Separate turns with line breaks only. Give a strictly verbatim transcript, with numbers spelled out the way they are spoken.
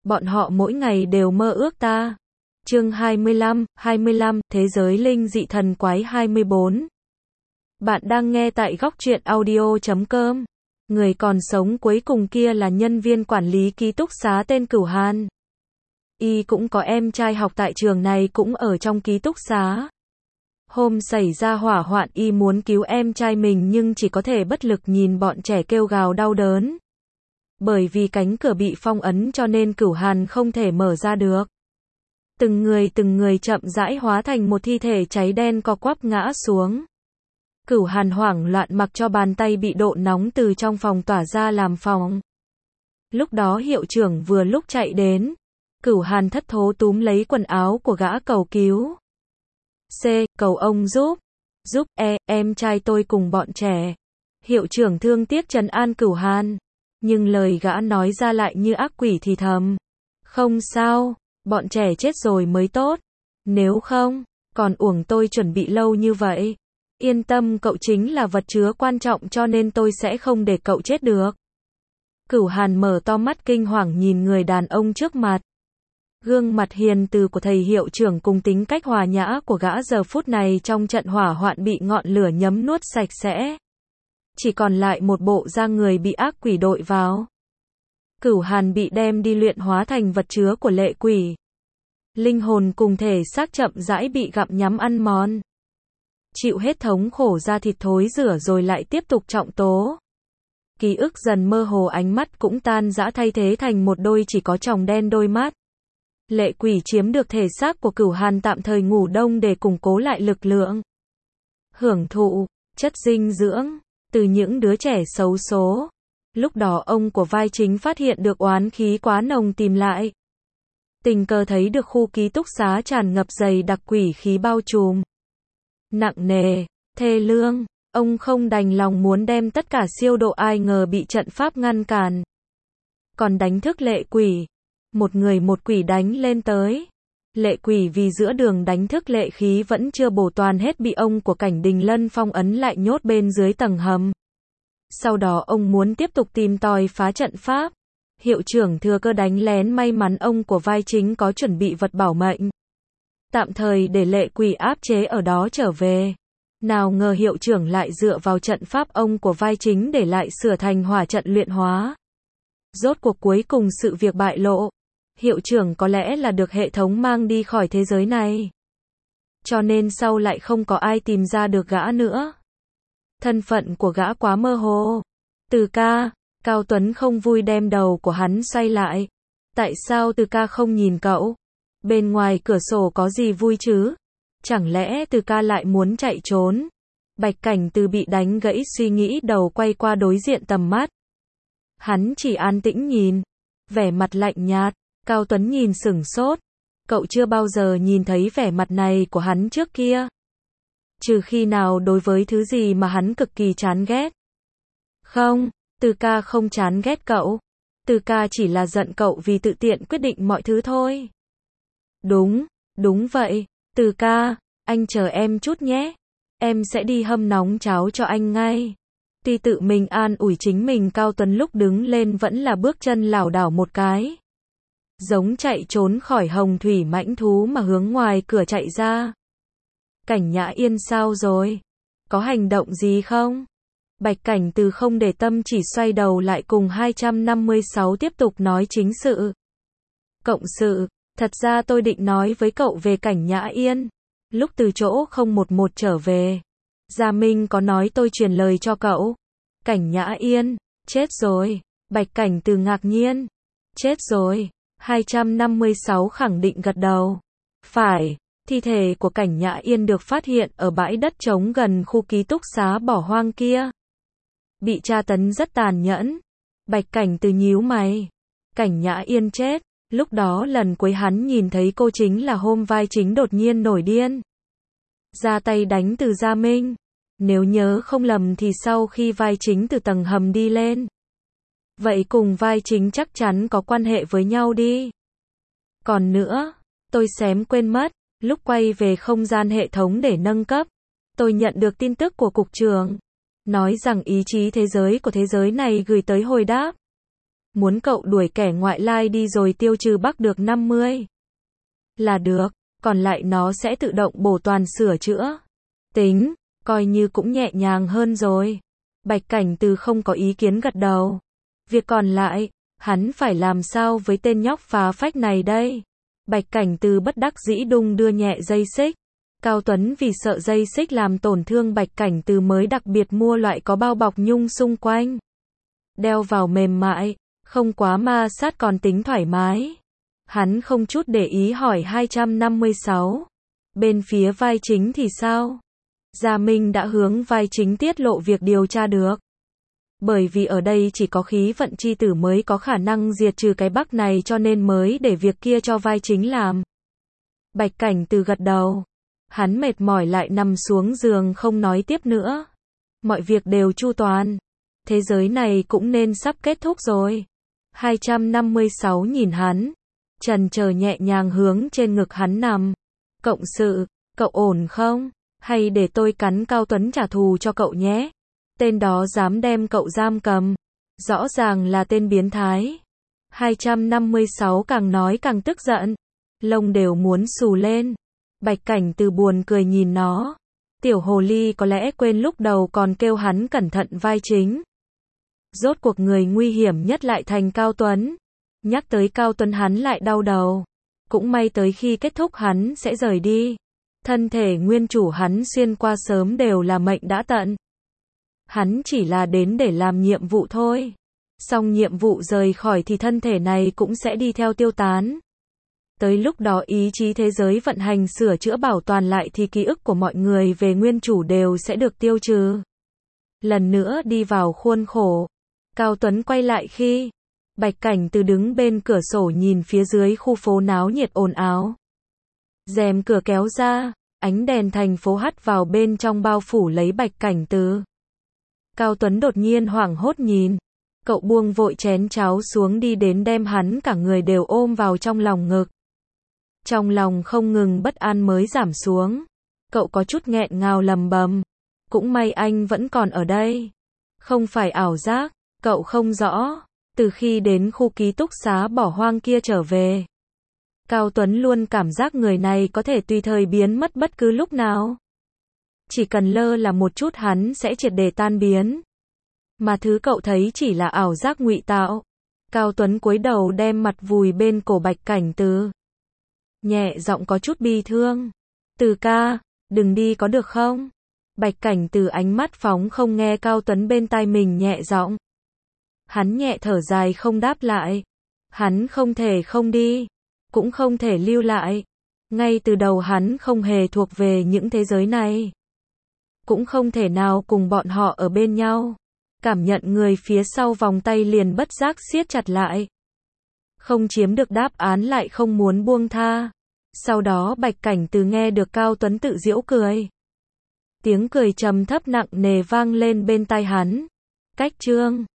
bọn họ mỗi ngày đều mơ ước ta. Chương hai mươi lăm, hai mươi lăm, Thế giới linh dị thần quái hai mươi bốn. Bạn đang nghe tại góc truyện audio chấm com. Người còn sống cuối cùng kia là nhân viên quản lý ký túc xá tên Cửu Hàn. Y cũng có em trai học tại trường này cũng ở trong ký túc xá. Hôm xảy ra hỏa hoạn y muốn cứu em trai mình nhưng chỉ có thể bất lực nhìn bọn trẻ kêu gào đau đớn. Bởi vì cánh cửa bị phong ấn cho nên Cửu Hàn không thể mở ra được. Từng người từng người chậm rãi hóa thành một thi thể cháy đen co quắp ngã xuống. Cửu Hàn hoảng loạn mặc cho bàn tay bị độ nóng từ trong phòng tỏa ra làm phòng. Lúc đó hiệu trưởng vừa lúc chạy đến. Cửu Hàn thất thố túm lấy quần áo của gã cầu cứu. C. Cầu ông giúp. Giúp, e, em trai tôi cùng bọn trẻ. Hiệu trưởng thương tiếc trấn an Cửu Hàn. Nhưng lời gã nói ra lại như ác quỷ thì thầm. Không sao, bọn trẻ chết rồi mới tốt. Nếu không, còn uổng tôi chuẩn bị lâu như vậy. Yên tâm, cậu chính là vật chứa quan trọng cho nên tôi sẽ không để cậu chết được. Cửu Hàn mở to mắt kinh hoàng nhìn người đàn ông trước mặt. Gương mặt hiền từ của thầy hiệu trưởng cùng tính cách hòa nhã của gã giờ phút này trong trận hỏa hoạn bị ngọn lửa nhấm nuốt sạch sẽ. Chỉ còn lại một bộ da người bị ác quỷ đội vào. Cửu Hàn bị đem đi luyện hóa thành vật chứa của lệ quỷ. Linh hồn cùng thể xác chậm rãi bị gặm nhắm ăn mòn. Chịu hết thống khổ da thịt thối rữa rồi lại tiếp tục trọng tố. Ký ức dần mơ hồ, ánh mắt cũng tan rã thay thế thành một đôi chỉ có tròng đen đôi mắt. Lệ quỷ chiếm được thể xác của Cửu Hàn tạm thời ngủ đông để củng cố lại lực lượng. Hưởng thụ chất dinh dưỡng từ những đứa trẻ xấu số. Lúc đó ông của vai chính phát hiện được oán khí quá nồng tìm lại. Tình cờ thấy được khu ký túc xá tràn ngập dày đặc quỷ khí bao trùm. Nặng nề, thê lương, ông không đành lòng muốn đem tất cả siêu độ, ai ngờ bị trận pháp ngăn cản. Còn đánh thức lệ quỷ. Một người một quỷ đánh lên tới. Lệ quỷ vì giữa đường đánh thức lệ khí vẫn chưa bổ toàn hết bị ông của Cảnh Đình Lân phong ấn lại nhốt bên dưới tầng hầm. Sau đó ông muốn tiếp tục tìm tòi phá trận pháp. Hiệu trưởng thừa cơ đánh lén, may mắn ông của vai chính có chuẩn bị vật bảo mệnh. Tạm thời để lệ quỷ áp chế ở đó trở về. Nào ngờ hiệu trưởng lại dựa vào trận pháp ông của vai chính để lại sửa thành hỏa trận luyện hóa. Rốt cuộc cuối cùng sự việc bại lộ. Hiệu trưởng có lẽ là được hệ thống mang đi khỏi thế giới này. Cho nên sau lại không có ai tìm ra được gã nữa. Thân phận của gã quá mơ hồ. Từ ca, Cao Tuấn không vui đem đầu của hắn xoay lại. Tại sao Từ ca không nhìn cậu? Bên ngoài cửa sổ có gì vui chứ? Chẳng lẽ Từ ca lại muốn chạy trốn? Bạch Cảnh Từ bị đánh gãy suy nghĩ, đầu quay qua đối diện tầm mắt. Hắn chỉ an tĩnh nhìn. Vẻ mặt lạnh nhạt. Cao Tuấn nhìn sửng sốt. Cậu chưa bao giờ nhìn thấy vẻ mặt này của hắn trước kia. Trừ khi nào đối với thứ gì mà hắn cực kỳ chán ghét. Không, Từ ca không chán ghét cậu. Từ ca chỉ là giận cậu vì tự tiện quyết định mọi thứ thôi. Đúng, đúng vậy. Từ ca, anh chờ em chút nhé. Em sẽ đi hâm nóng cháo cho anh ngay. Tuy tự mình an ủi chính mình, Cao Tuấn lúc đứng lên vẫn là bước chân lảo đảo một cái. Giống chạy trốn khỏi hồng thủy mãnh thú mà hướng ngoài cửa chạy ra. Cảnh Nhã Yên sao rồi? Có hành động gì không? Bạch Cảnh Từ không để tâm, chỉ xoay đầu lại cùng hai trăm năm mươi sáu tiếp tục nói chính sự. Cộng sự, thật ra tôi định nói với cậu về Cảnh Nhã Yên. Lúc từ chỗ không một một trở về, Gia Minh có nói tôi truyền lời cho cậu. Cảnh Nhã Yên, chết rồi. Bạch Cảnh Từ ngạc nhiên. Chết rồi. hai trăm năm mươi sáu khẳng định gật đầu. Phải, thi thể của Cảnh Nhã Yên được phát hiện ở bãi đất trống gần khu ký túc xá bỏ hoang kia. Bị tra tấn rất tàn nhẫn. Bạch Cảnh Từ nhíu mày. Cảnh Nhã Yên chết. Lúc đó lần cuối hắn nhìn thấy cô chính là hôm vai chính đột nhiên nổi điên. Ra tay đánh Từ Gia Minh. Nếu nhớ không lầm thì sau khi vai chính từ tầng hầm đi lên. Vậy cùng vai chính chắc chắn có quan hệ với nhau đi. Còn nữa, tôi xém quên mất, lúc quay về không gian hệ thống để nâng cấp, tôi nhận được tin tức của cục trưởng. Nói rằng ý chí thế giới của thế giới này gửi tới hồi đáp. muốn cậu đuổi kẻ ngoại lai đi rồi tiêu trừ Bắc được năm mươi là được, còn lại nó sẽ tự động bổ toàn sửa chữa. Tính, coi như cũng nhẹ nhàng hơn rồi. Bạch Cảnh Từ không có ý kiến gật đầu. Việc còn lại, hắn phải làm sao với tên nhóc phá phách này đây? Bạch Cảnh Từ bất đắc dĩ đung đưa nhẹ dây xích. Cao Tuấn vì sợ dây xích làm tổn thương Bạch Cảnh Từ mới đặc biệt mua loại có bao bọc nhung xung quanh. Đeo vào mềm mại, không quá ma sát còn tính thoải mái. Hắn không chút để ý hỏi hai trăm năm mươi sáu. Bên phía vai chính thì sao? Gia Minh đã hướng vai chính tiết lộ việc điều tra được. Bởi vì ở đây chỉ có khí vận chi tử mới có khả năng diệt trừ cái Bắc này cho nên mới để việc kia cho vai chính làm. Bạch Cảnh Từ gật đầu. Hắn mệt mỏi lại nằm xuống giường không nói tiếp nữa. Mọi việc đều chu toàn. Thế giới này cũng nên sắp kết thúc rồi. hai trăm năm mươi sáu nhìn hắn. Trần chờ nhẹ nhàng hướng trên ngực hắn nằm. Cộng sự, cậu ổn không? Hay để tôi cắn Cao Tuấn trả thù cho cậu nhé? Tên đó dám đem cậu giam cầm. Rõ ràng là tên biến thái. hai trăm năm mươi sáu càng nói càng tức giận. Lông đều muốn xù lên. Bạch Cảnh Từ buồn cười nhìn nó. Tiểu hồ ly có lẽ quên lúc đầu còn kêu hắn cẩn thận vai chính. Rốt cuộc người nguy hiểm nhất lại thành Cao Tuấn. Nhắc tới Cao Tuấn hắn lại đau đầu. Cũng may tới khi kết thúc hắn sẽ rời đi. Thân thể nguyên chủ hắn xuyên qua sớm đều là mệnh đã tận. Hắn chỉ là đến để làm nhiệm vụ thôi. Xong nhiệm vụ rời khỏi thì thân thể này cũng sẽ đi theo tiêu tán. Tới lúc đó ý chí thế giới vận hành sửa chữa bảo toàn lại thì ký ức của mọi người về nguyên chủ đều sẽ được tiêu trừ. Lần nữa đi vào khuôn khổ. Cao Tuấn quay lại khi Bạch Cảnh Từ đứng bên cửa sổ nhìn phía dưới khu phố náo nhiệt ồn ào. Rèm cửa kéo ra, ánh đèn thành phố hắt vào bên trong bao phủ lấy Bạch Cảnh Từ. Cao Tuấn đột nhiên hoảng hốt nhìn. Cậu buông vội chén cháo xuống đi đến đem hắn cả người đều ôm vào trong lòng ngực. Trong lòng không ngừng bất an mới giảm xuống. Cậu có chút nghẹn ngào lầm bầm. Cũng may anh vẫn còn ở đây. Không phải ảo giác, cậu không rõ. Từ khi đến khu ký túc xá bỏ hoang kia trở về. Cao Tuấn luôn cảm giác người này có thể tùy thời biến mất bất cứ lúc nào. Chỉ cần lơ là một chút hắn sẽ triệt để tan biến. Mà thứ cậu thấy chỉ là ảo giác ngụy tạo. Cao Tuấn cúi đầu đem mặt vùi bên cổ Bạch Cảnh Từ. Nhẹ giọng có chút bi thương. Từ ca, đừng đi có được không? Bạch Cảnh Từ ánh mắt phóng không nghe Cao Tuấn bên tai mình nhẹ giọng. Hắn nhẹ thở dài không đáp lại. Hắn không thể không đi. Cũng không thể lưu lại. Ngay từ đầu hắn không hề thuộc về những thế giới này. Cũng không thể nào cùng bọn họ ở bên nhau. Cảm nhận người phía sau vòng tay liền bất giác siết chặt lại. Không chiếm được đáp án lại không muốn buông tha. Sau đó Bạch Cảnh Từ nghe được Cao Tuấn tự giễu cười. Tiếng cười trầm thấp nặng nề vang lên bên tai hắn. Cách chương